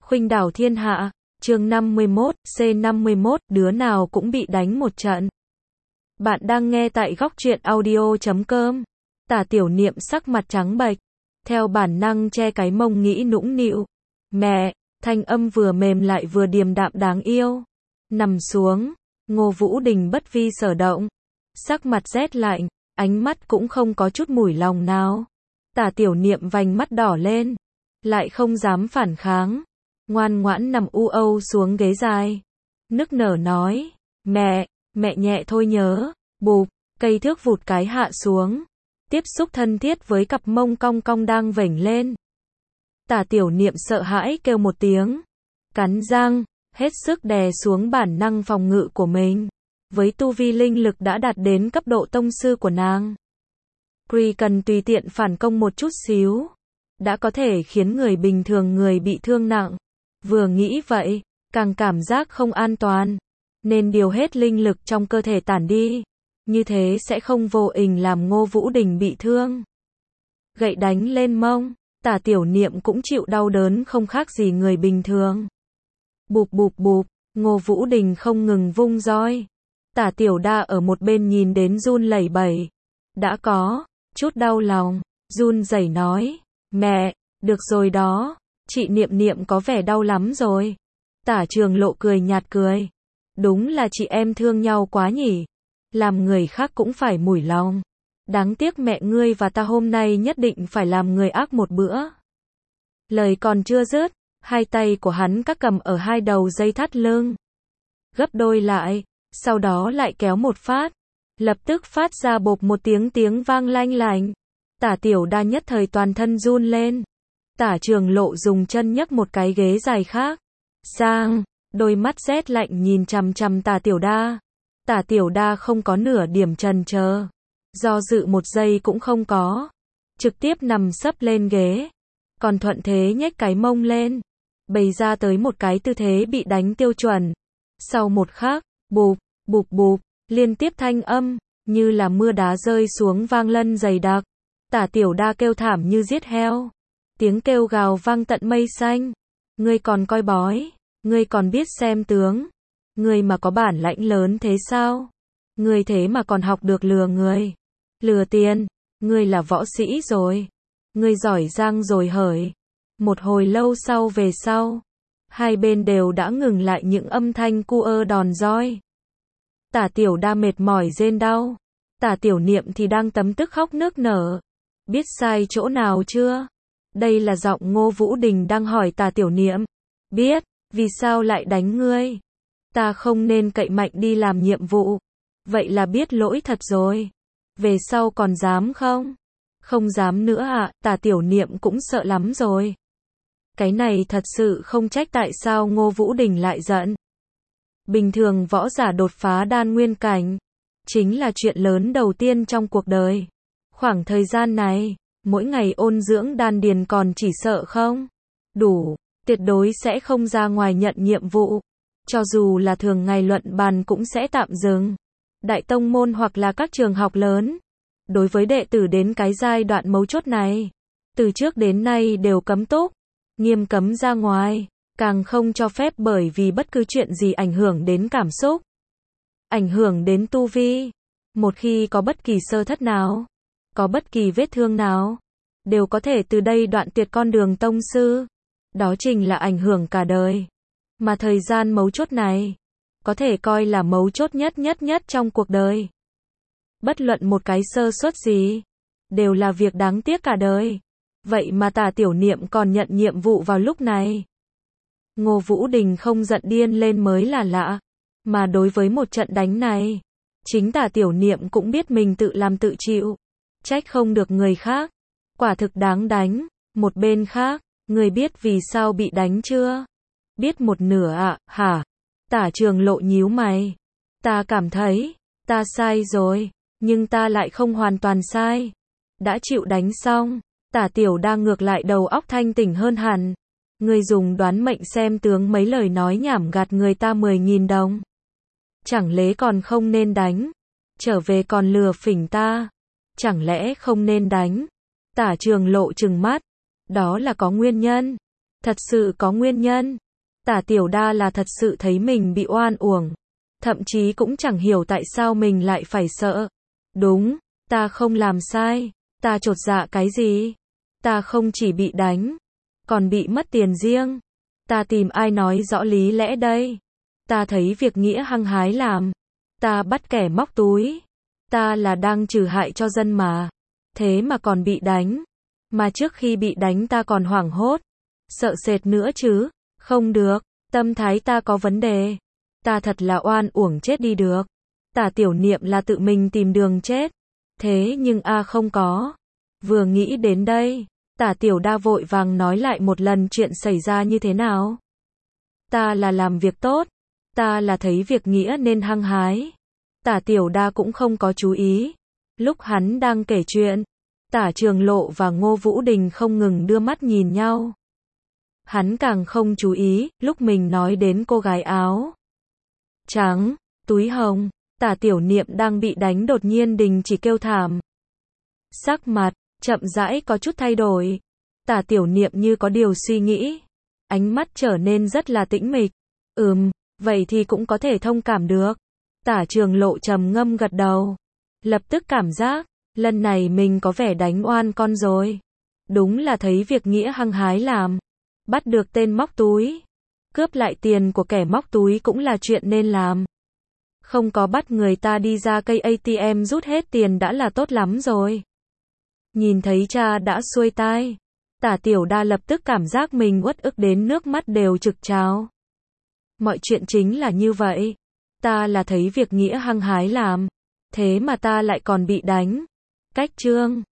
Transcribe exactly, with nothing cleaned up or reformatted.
Khuynh đảo thiên hạ, chương năm mươi mốt, C năm mươi mốt, đứa nào cũng bị đánh một trận. Bạn đang nghe tại góc truyện audio chấm com. Tả Tiểu Niệm sắc mặt trắng bệch, theo bản năng che cái mông nghĩ nũng nịu. Mẹ, thanh âm vừa mềm lại vừa điềm đạm đáng yêu. Nằm xuống, Ngô Vũ Đình bất vi sở động, sắc mặt rét lạnh, ánh mắt cũng không có chút mủi lòng nào. Tả Tiểu Niệm vành mắt đỏ lên, lại không dám phản kháng, ngoan ngoãn nằm u âu xuống ghế dài, nức nở nói, mẹ, mẹ nhẹ thôi nhớ, bụp, cây thước vụt cái hạ xuống, tiếp xúc thân thiết với cặp mông cong cong đang vểnh lên. Tả Tiểu Niệm sợ hãi kêu một tiếng, cắn răng, hết sức đè xuống bản năng phòng ngự của mình, với tu vi linh lực đã đạt đến cấp độ tông sư của nàng. Chỉ cần tùy tiện phản công một chút xíu, đã có thể khiến người bình thường người bị thương nặng. Vừa nghĩ vậy, càng cảm giác không an toàn, nên điều hết linh lực trong cơ thể tản đi, như thế sẽ không vô tình làm Ngô Vũ Đình bị thương. Gậy đánh lên mông, Tả Tiểu Niệm cũng chịu đau đớn không khác gì người bình thường. Bụp bụp bụp, Ngô Vũ Đình không ngừng vung roi. Tả Tiểu Đa ở một bên nhìn đến run lẩy bẩy, đã có chút đau lòng, run rẩy nói, mẹ, được rồi đó, chị Niệm Niệm có vẻ đau lắm rồi. Tả Trường Lộ cười nhạt cười, đúng là chị em thương nhau quá nhỉ, làm người khác cũng phải mủi lòng. Đáng tiếc mẹ ngươi và ta hôm nay nhất định phải làm người ác một bữa. Lời còn chưa dứt, hai tay của hắn các cầm ở hai đầu dây thắt lưng, gấp đôi lại, sau đó lại kéo một phát, lập tức phát ra bộp một tiếng tiếng vang lanh lành. Tả Tiểu Đa nhất thời toàn thân run lên. Tả Trường Lộ dùng chân nhấc một cái ghế dài khác sang, đôi mắt rét lạnh nhìn chằm chằm Tả Tiểu Đa. Tả Tiểu Đa không có nửa điểm chần chờ, do dự một giây cũng không có, trực tiếp nằm sấp lên ghế, còn thuận thế nhếch cái mông lên, bày ra tới một cái tư thế bị đánh tiêu chuẩn. Sau một khắc, bụp, bụp bụp, liên tiếp thanh âm, như là mưa đá rơi xuống vang lân dày đặc. Tả Tiểu Đa kêu thảm như giết heo. Tiếng kêu gào vang tận mây xanh. Ngươi còn coi bói, ngươi còn biết xem tướng, ngươi mà có bản lãnh lớn thế sao? Ngươi thế mà còn học được lừa người, lừa tiền, ngươi là võ sĩ rồi. Ngươi giỏi giang rồi hởi. Một hồi lâu sau về sau, hai bên đều đã ngừng lại những âm thanh cu ơ đòn roi. Tả Tiểu Đa mệt mỏi rên đau, Tả Tiểu Niệm thì đang tấm tức khóc nức nở. Biết sai chỗ nào chưa? Đây là giọng Ngô Vũ Đình đang hỏi Tả Tiểu Niệm. Biết, vì sao lại đánh ngươi? Ta không nên cậy mạnh đi làm nhiệm vụ. Vậy là biết lỗi thật rồi. Về sau còn dám không? Không dám nữa ạ, à, Tả Tiểu Niệm cũng sợ lắm rồi. Cái này thật sự không trách tại sao Ngô Vũ Đình lại giận. Bình thường võ giả đột phá đan nguyên cảnh, chính là chuyện lớn đầu tiên trong cuộc đời. Khoảng thời gian này, mỗi ngày ôn dưỡng đan điền còn chỉ sợ không đủ, tuyệt đối sẽ không ra ngoài nhận nhiệm vụ. Cho dù là thường ngày luận bàn cũng sẽ tạm dừng. Đại tông môn hoặc là các trường học lớn, đối với đệ tử đến cái giai đoạn mấu chốt này, từ trước đến nay đều cấm túc, nghiêm cấm ra ngoài, càng không cho phép bởi vì bất cứ chuyện gì ảnh hưởng đến cảm xúc, ảnh hưởng đến tu vi. Một khi có bất kỳ sơ thất nào, có bất kỳ vết thương nào, đều có thể từ đây đoạn tuyệt con đường tông sư. Đó chính là ảnh hưởng cả đời. Mà thời gian mấu chốt này, có thể coi là mấu chốt nhất nhất nhất trong cuộc đời. Bất luận một cái sơ suất gì, đều là việc đáng tiếc cả đời. Vậy mà Tả Tiểu Niệm còn nhận nhiệm vụ vào lúc này. Ngô Vũ Đình không giận điên lên mới là lạ. Mà đối với một trận đánh này, chính Tả Tiểu Niệm cũng biết mình tự làm tự chịu. Trách không được người khác. Quả thực đáng đánh. Một bên khác, người biết vì sao bị đánh chưa? Biết một nửa ạ, à, hả? Tả Trường Lộ nhíu mày. Ta cảm thấy, ta sai rồi, nhưng ta lại không hoàn toàn sai. Đã chịu đánh xong, Tả Tiểu Đa ngược lại đầu óc thanh tỉnh hơn hẳn. Người dùng đoán mệnh xem tướng mấy lời nói nhảm gạt người ta mười nghìn đồng. Chẳng lẽ còn không nên đánh? Trở về còn lừa phỉnh ta? Chẳng lẽ không nên đánh? Tả Trường Lộ trừng mắt. Đó là có nguyên nhân. Thật sự có nguyên nhân. Tả Tiểu Đa là thật sự thấy mình bị oan uổng. Thậm chí cũng chẳng hiểu tại sao mình lại phải sợ. Đúng, ta không làm sai. Ta chột dạ cái gì? Ta không chỉ bị đánh, còn bị mất tiền riêng. Ta tìm ai nói rõ lý lẽ đây? Ta thấy việc nghĩa hăng hái làm. Ta bắt kẻ móc túi. Ta là đang trừ hại cho dân mà. Thế mà còn bị đánh. Mà trước khi bị đánh ta còn hoảng hốt. Sợ sệt nữa chứ. Không được. Tâm thái ta có vấn đề. Ta thật là oan uổng chết đi được. Tả Tiểu Niệm là tự mình tìm đường chết. Thế nhưng a không có. Vừa nghĩ đến đây, Tả Tiểu Đa vội vàng nói lại một lần chuyện xảy ra như thế nào. Ta là làm việc tốt. Ta là thấy việc nghĩa nên hăng hái. Tả Tiểu Đa cũng không có chú ý. Lúc hắn đang kể chuyện, Tả Trường Lộ và Ngô Vũ Đình không ngừng đưa mắt nhìn nhau. Hắn càng không chú ý, lúc mình nói đến cô gái áo trắng, túi hồng, Tả Tiểu Niệm đang bị đánh đột nhiên đình chỉ kêu thảm. Sắc mặt, chậm rãi có chút thay đổi. Tả Tiểu Niệm như có điều suy nghĩ. Ánh mắt trở nên rất là tĩnh mịch. Ừm, vậy thì cũng có thể thông cảm được. Tả Trường Lộ trầm ngâm gật đầu. Lập tức cảm giác, lần này mình có vẻ đánh oan con rồi. Đúng là thấy việc nghĩa hăng hái làm. Bắt được tên móc túi. Cướp lại tiền của kẻ móc túi cũng là chuyện nên làm. Không có bắt người ta đi ra cây a tê em rút hết tiền đã là tốt lắm rồi. Nhìn thấy cha đã xuôi tai. Tả Tiểu Đa lập tức cảm giác mình uất ức đến nước mắt đều trực trào. Mọi chuyện chính là như vậy. Ta là thấy việc nghĩa hăng hái làm. Thế mà ta lại còn bị đánh. Cách chương